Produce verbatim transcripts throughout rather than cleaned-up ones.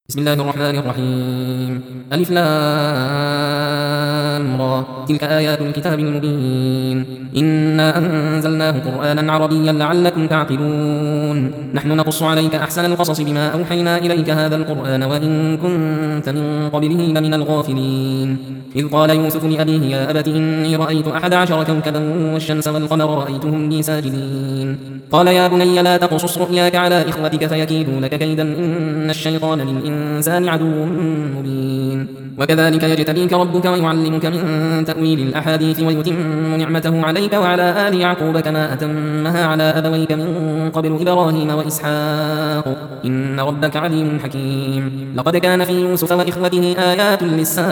بسم الله الرحمن الرحيم. ألف لام را. تلك آيات الكتاب المبين. إنا أنزلناه قرآنا عربيا لعلكم تعقلون. نحن نقص عليك أحسن القصص بما أوحينا إليك هذا القرآن وإن كنت من قبله لمن الغافلين. إذ قال يوسف لأبيه يا أبت إني رأيت أحد عشر كوكبا والشمس والقمر رأيتهم لي ساجدين. قال يا بني لا تقصص رؤياك على إخوتك فيكيدوا لك كيدا إن الشيطان للإنسان عدو مبين. وكذلك يجتبيك ربك ويعلمك من تأويل الأحاديث ويتم نعمته عليك وعلى آل يعقوب كما أتمها على أبويك من قبل إبراهيم وإسحاق إن ربك عليم حكيم. لقد كان في يوسف وإخوته آيات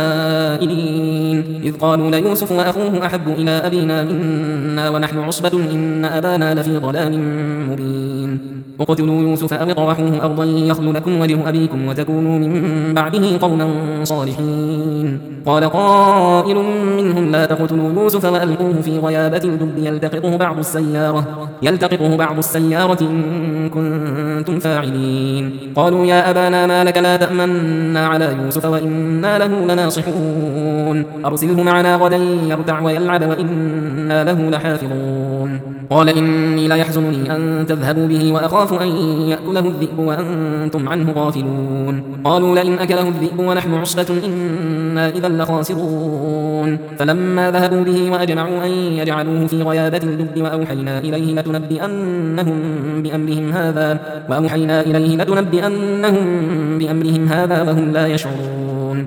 للسائلين إذ قالوا ليوسف وأخوه أحب إلى أبينا منا ونحن عصبة إن أبانا لفي ضلال مبين. اقتلوا يوسف أو اطرحوه أرضا يخل لكم وجه أبيكم وتكونوا من بعده قوما صالحين. قال قائل منهم لا تقتلوا يوسف وألقوه في غيابة الجب يلتقطه بعض السيارة يلتقطه بعض السيارة إن كنتم فاعلين. قالوا يا أبانا ما لك لا تأمنا على يوسف وإنا له لناصحون أرسله معنا غدا يرتع ويلعب وإنا له لحافظون. قال إني لا يحزنني أن تذهبوا به وأخاف أن يأكله الذئب وأنتم عنه غافلون. قالوا لئن أكله الذئب ونحن عصبة إنا إذا لخاسرون. فلما ذهبوا به وأجمعوا أن يجعلوه في غيابة الجب وأوحينا إليه لتنبئنهم بأمرهم هذا وأوحينا إليه لتنبئنهم بأمرهم هذا وهم لا يشعرون.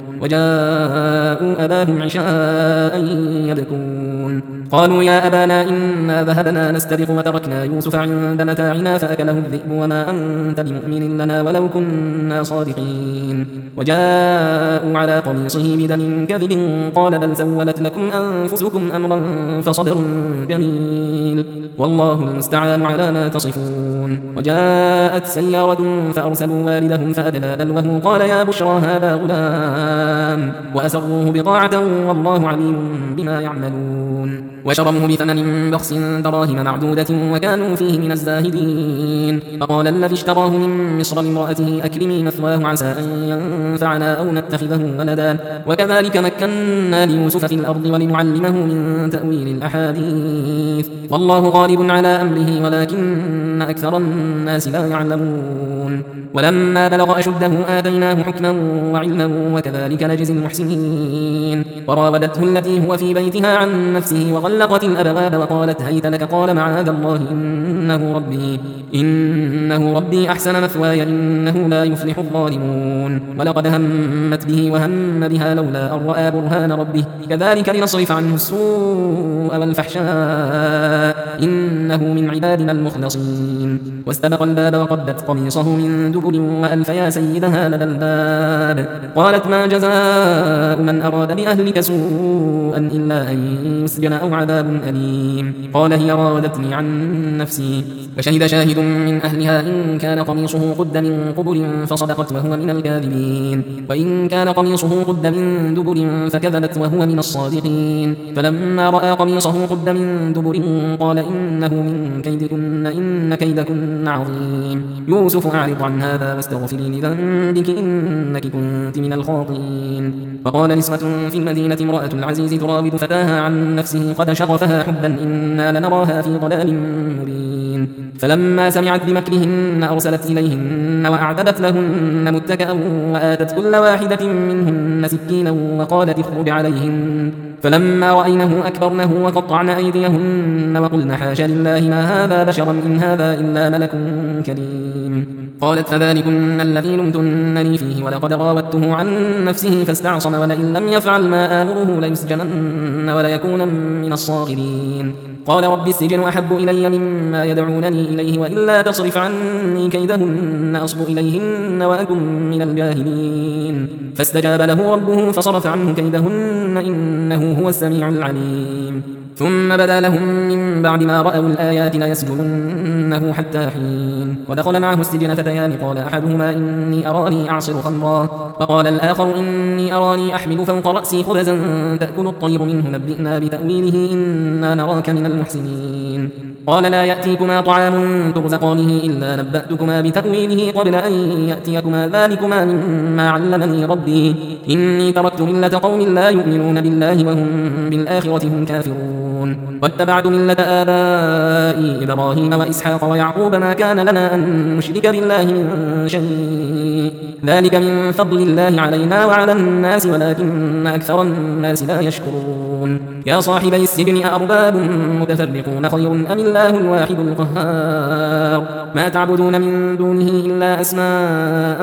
وجاءوا أباهم عشاء يبكون. قالوا يا أبانا إنا ذهبنا نستبق وتركنا يوسف عند متاعنا فأكله الذئب وما أنت بمؤمن لنا ولو كنا صادقين. وجاءوا على قميصه بدم كذب قال بل سولت لكم أنفسكم أمرا فصبر جميل والله المستعان على ما تصفون. وجاءت سيارة فأرسلوا والدهم فأدلى دلوه قال يا بشرى هذا غلام وأسروه بضاعة والله عليم بما يعملون. وشروه بثمن بخس دراهم معدودة وكانوا فيه من الزاهدين. فقال الذي اشتراه من مصر لامرأته أكرمي مثواه عسى أن ينفعنا أو نتخذه ولدا وكذلك مكنا ليوسف في الأرض ولنعلمه من تأويل الأحاديث والله غالب على أمره ولكن أكثر الناس لا يعلمون. ولما بلغ أشده آتيناه حكما وعلما وكذلك نجزي المحسنين. وراودته التي هو في بيتها عن نفسه وغلقت الأبواب وقالت هيت لك قال معاذ الله إنه ربي إنه ربي أحسن مثواي إنه لا يفلح الظالمون. ولقد همت به وهم بها لولا أن رأى برهان ربه كذلك لنصرف عنه السوء والفحشاء إنه من عبادنا المخلصين. واستبق الباب وقدت قميصه من دبر وألف يا سيدها لدى الباب قالت ما جزاء من أراد بأهلك سوءا إلا أن يسجن أو عذاب أليم. قال هي راودتني عن نفسي. وشهد شاهد من أهلها إن كان قميصه قد من قبل فصدقت وهو من الكاذبين وإن كان قميصه قد من دبر فكذبت وهو من الصادقين. فلما رأى قميصه قد من دبر قال إنه من كيدكن إن كيدكن عظيم. يوسف أعرض عن هذا واستغفري لذنبك إنك كنت من الخاطئين. وقال نسوة في المدينة امرأة العزيز تراود فتاها عن نفسه قد شغفها حبا إنا لنراها في ضلال مبين. فلما سمعت بمكرهن أرسلت إليهن وأعتدت لهن متكئا وآتت كل واحدة منهن سكينا وقالت اخرج عليهن. فلما رأينه أكبرنه وقطعن أيديهن وقلن حاش لله ما هذا بشرا إن هذا إلا ملك كريم. قالت فذلكن الذي لمتنني فيه ولقد راودته عن نفسه فاستعصم ولئن لم يفعل ما آمره ليسجنن وليكون من الصاغرين. قال رب السجن أحب إلي مما يدعونني إليه وإلا تصرف عني كيدهن أصب إليهن وأكن من الجاهلين. فاستجاب له ربه فصرف عنه كيدهن إنه هو السميع العليم. ثم بدا لهم من بعد ما رأوا الآيات ليسجننه حتى حين. ودخل معه السجن فتيان قال أحدهما إني أراني أعصر خمرا وقال الآخر إني أراني أحمل فوق رأسي خبزا تأكل الطير منه نبئنا بتأويله إنا نراك من المحسنين. قال لا يأتيكما طعام ترزقانه إلا نبأتكما بتأويله قبل أن يأتيكما ذلكما مما علمني ربي إني تركت ملة قوم لا يؤمنون بالله وهم بالآخرة هم كافرون واتبعت ملة آبائي إبراهيم وإسحاق ويعقوب ما كان لنا أن نشرك بالله من شيء ذلك من فضل الله علينا وعلى الناس ولكن أكثر الناس لا يشكرون. يا صاحبي السجن أأرباب متفرقون خير أم الله الواحد القهار ما تعبدون من دونه إلا أسماء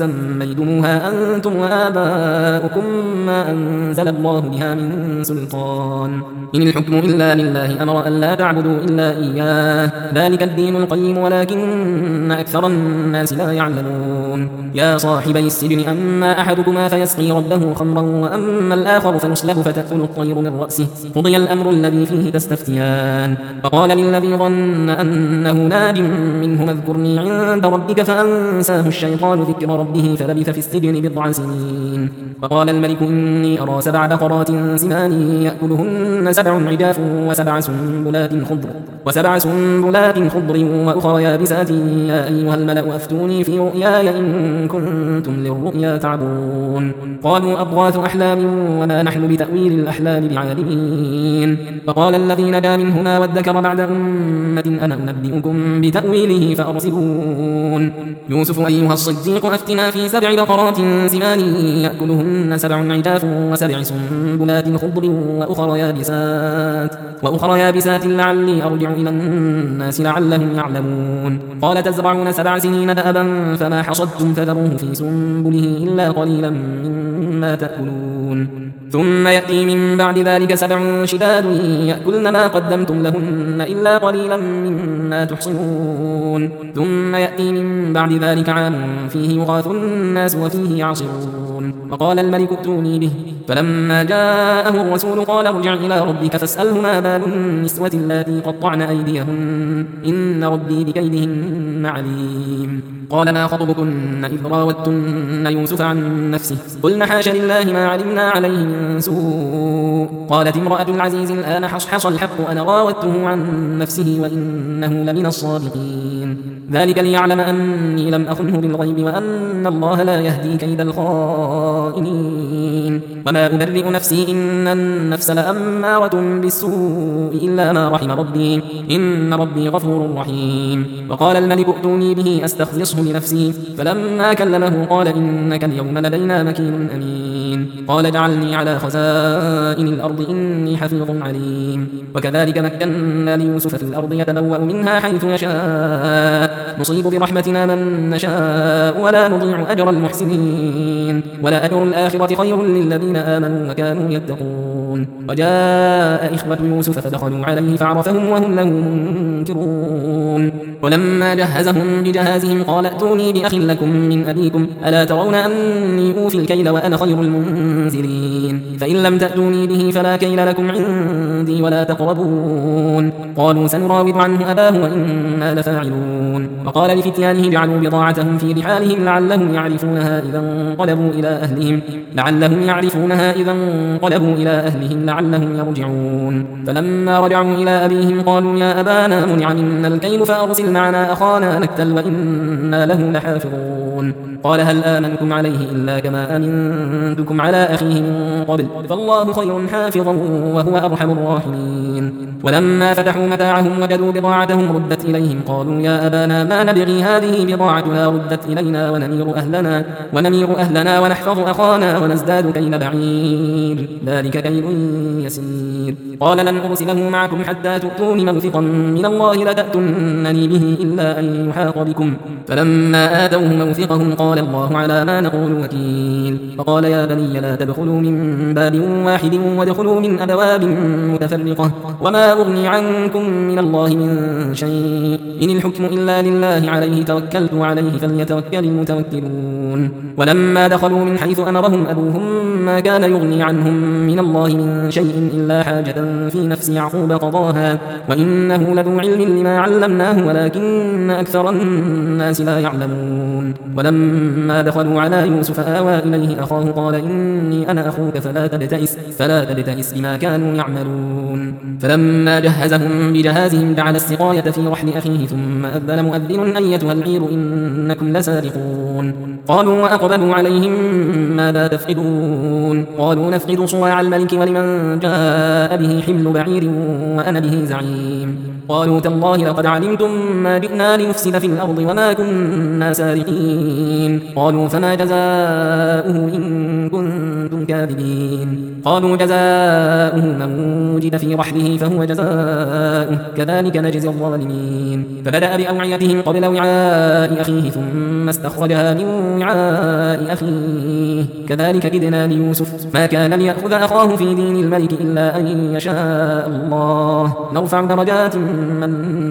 سميتموها أنتم وآباؤكم ما أنزل الله بها من سلطان إن الحكم إلا لله أمر أن لا تعبدوا إلا إياه ذلك الدين القيم ولكن أكثر الناس لا يعلمون. يا صاحبي السجن أما أحدكما فيسقي ربه خمرا وأما الآخر فيصلب فتأكل الطير من رأسه قضي الأمر الذي فيه تستفتيان. فقال للذي ظن أنه ناج منهما اذكرني عند ربك فأنساه الشيطان ذكر ربه فلبث في السجن بضع سنين. فقال الملك إني أرى سبع بقرات سمان يأكلهن سبع عجاف وسبع سنبلات خضر وسبع سنبلات خضر وأخرى يابسات يا أيها الملأ أفتوني في رؤياي إن كنتم للرؤيا تعبون. قالوا أضغاث أحلام وما نحن بتأويل الأحلام بعالمين. فقال الذي نجا منهما وادكر بعد أمة أنا أنبئكم بتأويله فأرسلون. يوسف أيها الصديق أفتنا في سبع بقرات سمان يأكلهن سبع عجاف وسبع سنبلات خضر وأخرى يابسات وأخرى يابسات لعلي أرجع إلى الناس لعلهم يعلمون. قال تزرعون سبع سنين دأبا فما حصدتم فذروه في سنبله إلا قليلا مما تأكلون ثم يأتي من بعد ذلك سبع شداد يأكلن ما قدمتم لهن إلا قليلا مما تحصنون ثم يأتي من بعد ذلك عام فيه يغاث الناس وفيه يعصرون. وقال الملك ائتوني به فلما جاءه الرسول قال ارجع إلى ربك فاسأله ما بال النسوة اللاتي قطعن أيديهن إن ربي بكيدهن عليم. قال ما خطبكن إذ راوتن يوسف عن نفسه قلن حاش لله ما علمنا عليه من سوء. قالت امرأة العزيز الآن حصحص الحق أنا راودته عن نفسه وإنه لمن الصادقين. ذلك ليعلم أني لم أخنه بالغيب وأن الله لا يهدي كيد الخائنين. وما أبرئ نفسي إن النفس لأمارة بالسوء إلا ما رحم ربي إن ربي غفور رحيم. وقال الملك ائتوني به أستخلصه لنفسي فلما كلمه قال إنك اليوم لدينا مكين أمين. قال اجعلني على خزائن الأرض إني حفيظ عليم. وكذلك مكنا ليوسف في الأرض يتبوأ منها حيث يشاء نصيب برحمتنا من نشاء ولا نضيع أجر المحسنين ولا أجر الآخرة خير للذين آمنوا وكانوا يتقون. وجاء إخوة يوسف فدخلوا عليه فعرفهم وهم له منكرون. ولما جهزهم بجهازهم قال ائتوني بأخ لكم من أبيكم ألا ترون أني أوفي الكيل وأنا خير المنزلين فإن لم تأتوني به فلا كيل لكم عندي ولا تقربون. قالوا سنراود عنه أباه وإنا لفاعلون. وقال لفتيانه جعلوا بضاعتهم في رحالهم لعلهم يعرفونها إذا انقلبوا إلى أهلهم لعلهم يعرفونها إذا انقلبوا إلى أهلهم لعلهم يرجعون. فلما رجعوا إلى أبيهم قالوا يا أبانا منع منا الكيل فأرسل معنا أخانا نكتل وإنا له لحافظون. قال هل آمنكم عليه إلا كما آمنتكم على أخيه من قبل فالله خير حافظا وهو أرحم الراحمين. ولما فتحوا متاعهم وجدوا بضاعتهم ردت إليهم قالوا يا أبانا ما نبغي هذه بضاعتنا ردت إلينا ونمير أهلنا ونمير أهلنا ونحفظ أخانا ونزداد كيل بعير ذلك كيل يسير. قال لن أرسله معكم حتى تؤتون موثقا من الله لتأتونني به إلا أن يحاط بكم فلما آتوه موثقهم قال الله على ما نقول وكيل. فقال يا بني لا تدخلوا من باب واحد وادخلوا من أبواب متفرقة وما ما أغني عنكم من الله من شيء إن الحكم إلا لله عليه توكلت وعليه فليتوكل المتوكلون ولما دخلوا من حيث أمرهم أبوهم ما كان يغني عنهم من الله من شيء إلا حاجة في نفس يعقوب قضاها وإنه لذو علم لما علمناه ولكن أكثر الناس لا يعلمون ولما دخلوا على يوسف آوى إليه أخاه قال إني أنا أخوك فلا تبتئس, فلا تبتئس بما كانوا يعملون فلما جهزهم بجهازهم جعل السقاية في رحل أخيه ثم أذن مؤذن أيتها العير إنكم لسارقون قالوا وأقبلوا عليهم ماذا تفقدون قالوا نفقد صواع الملك ولمن جاء به حمل بعير وأنا به زعيم قالوا تالله لقد علمتم ما جئنا لنفسد في الأرض وما كنا سارقين قالوا فما جزاؤه إن كنتم كاذبين قالوا جزاؤه من وجد في رحله فهو جزاؤه كذلك نجزي الظالمين فبدأ بأوعيتهم قبل وعاء أخيه ثم استخرجها من وعاء أخيه كذلك كدنا ليوسف ما كان ليأخذ أخاه في دين الملك إلا أن يشاء الله نرفع درجات من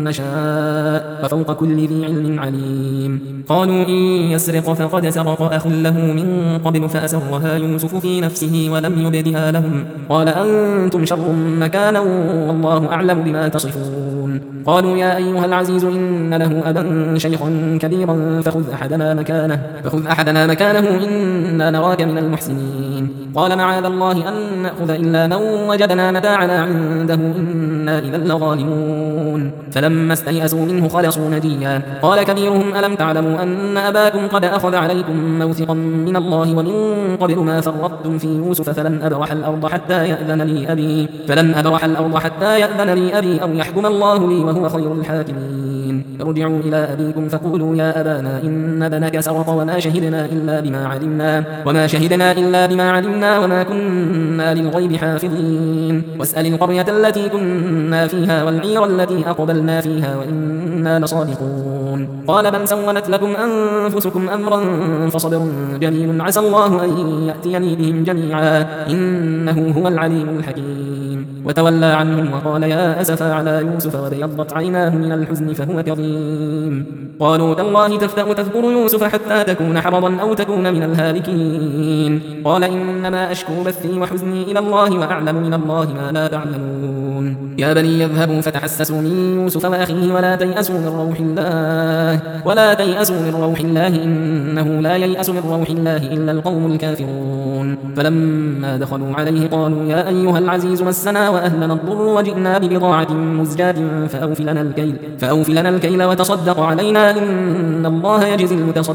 نشاء وفوق كل ذي علم عليم قالوا إن يسرق فقد سرق أخ له من قبل فأسرها يوسف في نفسه ولم يبدها لهم قال أنتم شر مكانا والله أعلم بما تصفون قالوا يا أيها العزيز إن له أبا شيخا كبيرا فخذ أحدنا مكانه, فخذ أحدنا مكانه إنا نراك من المحسنين قال معاذ الله أن نأخذ إلا من وجدنا متاعنا عنده إنا إذا لظالمون فلما استيئسوا منه خلصوا نجيا قال كبيرهم ألم تعلموا أن أباكم قد أخذ عليكم موثقا من الله ومن قبل ما فرطتم في يوسف فلن أبرح الأرض حتى يأذن لي أبي فلن أبرح الأرض حتى يأذن لي أبي أو يحكم الله لي وهو خير الحاكمين ارجعوا إلى أبيكم فقولوا يا أبانا إن ابنك سرق وما شهدنا إلا بما علمنا وما شهدنا إلا بما علمنا وما كنا للغيب حافظين واسأل القرية التي كنا فيها والعير التي أقبلنا فيها وإنا لصادقون قال بل سولت لكم أنفسكم أمرا فصبر جميل عسى الله أن يأتيني بهم جميعا إنه هو العليم الحكيم وتولى عنهم وقال يا أسفا على يوسف وابيضت عيناه من الحزن فهو كظيم قالوا تالله تفتأ تذكر يوسف حتى تكون حرضا أو تكون من الهالكين قال إنما أشكو بثي وحزني إلى الله وأعلم من الله ما لا تعلمون يا بني يذهبوا فتحسسوا من يوسف وأخيه ولا تيأسوا من روح الله ولا تيأسوا من روح الله إنه لا ييأس من روح الله إلا القوم الكافرون فلما دخلوا عليه قالوا يا أيها العزيز مسنا وأهلنا الضر وجئنا ببضاعة مزجاة فأوف لنا الكيل, فأوف لنا الكيل وتصدق علينا إن الله يجزي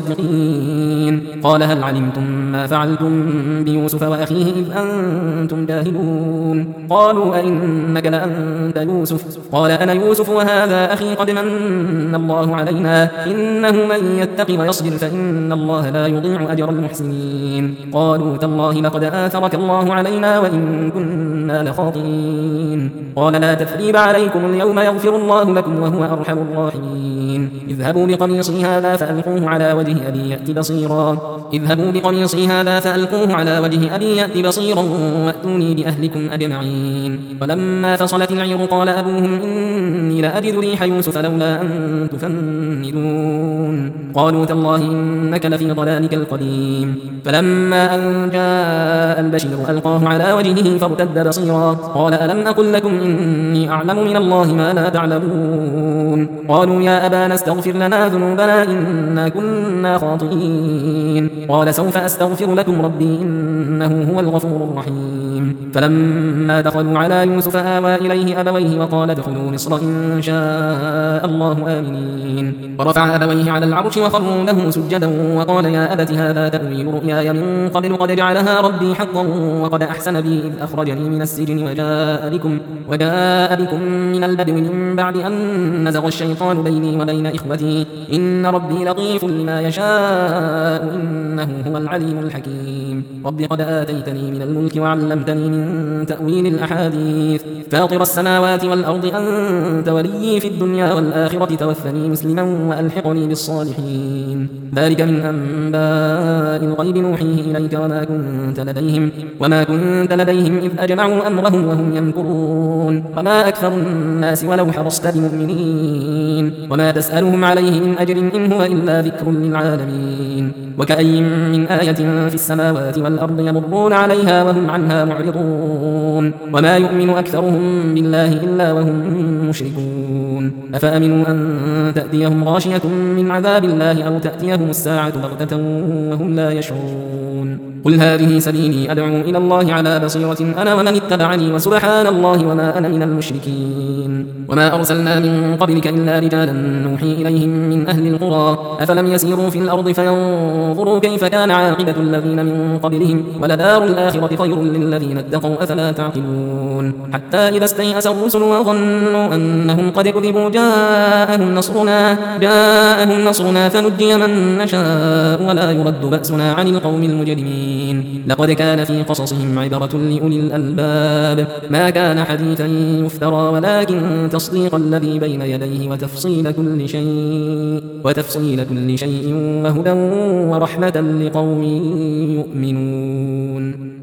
المتصدقين قال هل علمتم ما فعلتم بيوسف وأخيه إذ أنتم جاهلون قالوا أئنك لأنت يوسف قال أنا يوسف وهذا أخي قد من الله علينا إنه من يتق ويصبر فإن الله لا يضيع أجر المحسنين قالوا تالله لقد آثرك الله علينا وإن كنا لخاطئين قال لا تثريب عليكم اليوم يغفر الله لكم وهو أرحم الراحمين اذهبوا بقميصي هذا فألقوه على وجه أبي يأت بصيرا اذهبوا بقميصي هذا فألقوه على وجه أبي يأت بصيرا وأتوني بأهلكم أجمعين ولما فصلت العير قال أبوهم إني لأجد ريح يوسف لولا أن تفندون قالوا تالله إنك لفي ضلالك القديم فلما أن جاء البشير ألقاه على وجهه فارتد بصيرا قال ألم أقل لكم إني أعلم من الله ما لا تعلمون قالوا يا أبانا استغفر لنا ذنوبنا إنا كنا خاطئين قال سوف أستغفر لكم ربي إنه هو الغفور الرحيم فلما دخلوا على يوسف آوى إليه أبويه وقال ادخلوا مصر إن شاء الله آمنين ورفع أبويه على العرش وخروا له سجدا وقال يا أبت هذا تأويل رؤياي من قبل قد جعلها ربي حقا وقد أحسن بي إذ أخرجني من السجن وجاء بكم, وجاء بكم من البدو من بعد أن نزغ الشيطان بيني وبين إخوتي إن ربي لطيف لما يشاء إنه هو العليم الحكيم رب قد آتيتني من الملك وعلمتني من تأويل الأحاديث فاطر السماوات والأرض أنت وليي في الدنيا والآخرة توفني مسلما وألحقني بالصالحين. ذلك من أنباء الغيب نوحيه إليك وما كنت لديهم وما كنت لديهم إذ أجمعوا أمرهم وهم يمكرون. وما أكثر الناس ولو حرصت بمؤمنين وما تسألهم عليه من أجر إن هو إلا ذكر للعالمين. وكأي من آية في السماوات والأرض يمرون عليها وهم عنها معرضون وما يؤمن أكثرهم بالله إلا وهم مشركون. أفأمنوا أن تأتيهم غاشية من عذاب الله أو تأتيهم الساعة بغتة وهم لا يشعرون. قل هذه سبيلي أدعو إلى الله على بصيرة أنا ومن اتبعني وسبحان الله وما أنا من المشركين. وما أرسلنا من قبلك إلا رجالا نوحي إليهم من أهل القرى أفلم يسيروا في الأرض فينظروا كيف كان عاقبة الذين من قبلهم ولدار الآخرة خير للذين اتقوا أفلا تعقلون. حتى إذا استيأس الرسل وظنوا أنهم قد كذبوا جاءهم نصرنا جاءهم نصرنا فنجي من نشاء ولا يرد بأسنا عن القوم المجرمين. لقد كان في قصصهم عبرة لأولي الألباب ما كان حديثا يفترى ولكن تصديق الذي بين يديه وتفصيل كل شيء وتفصيل كل شيء وهدى ورحمة لقوم يؤمنون.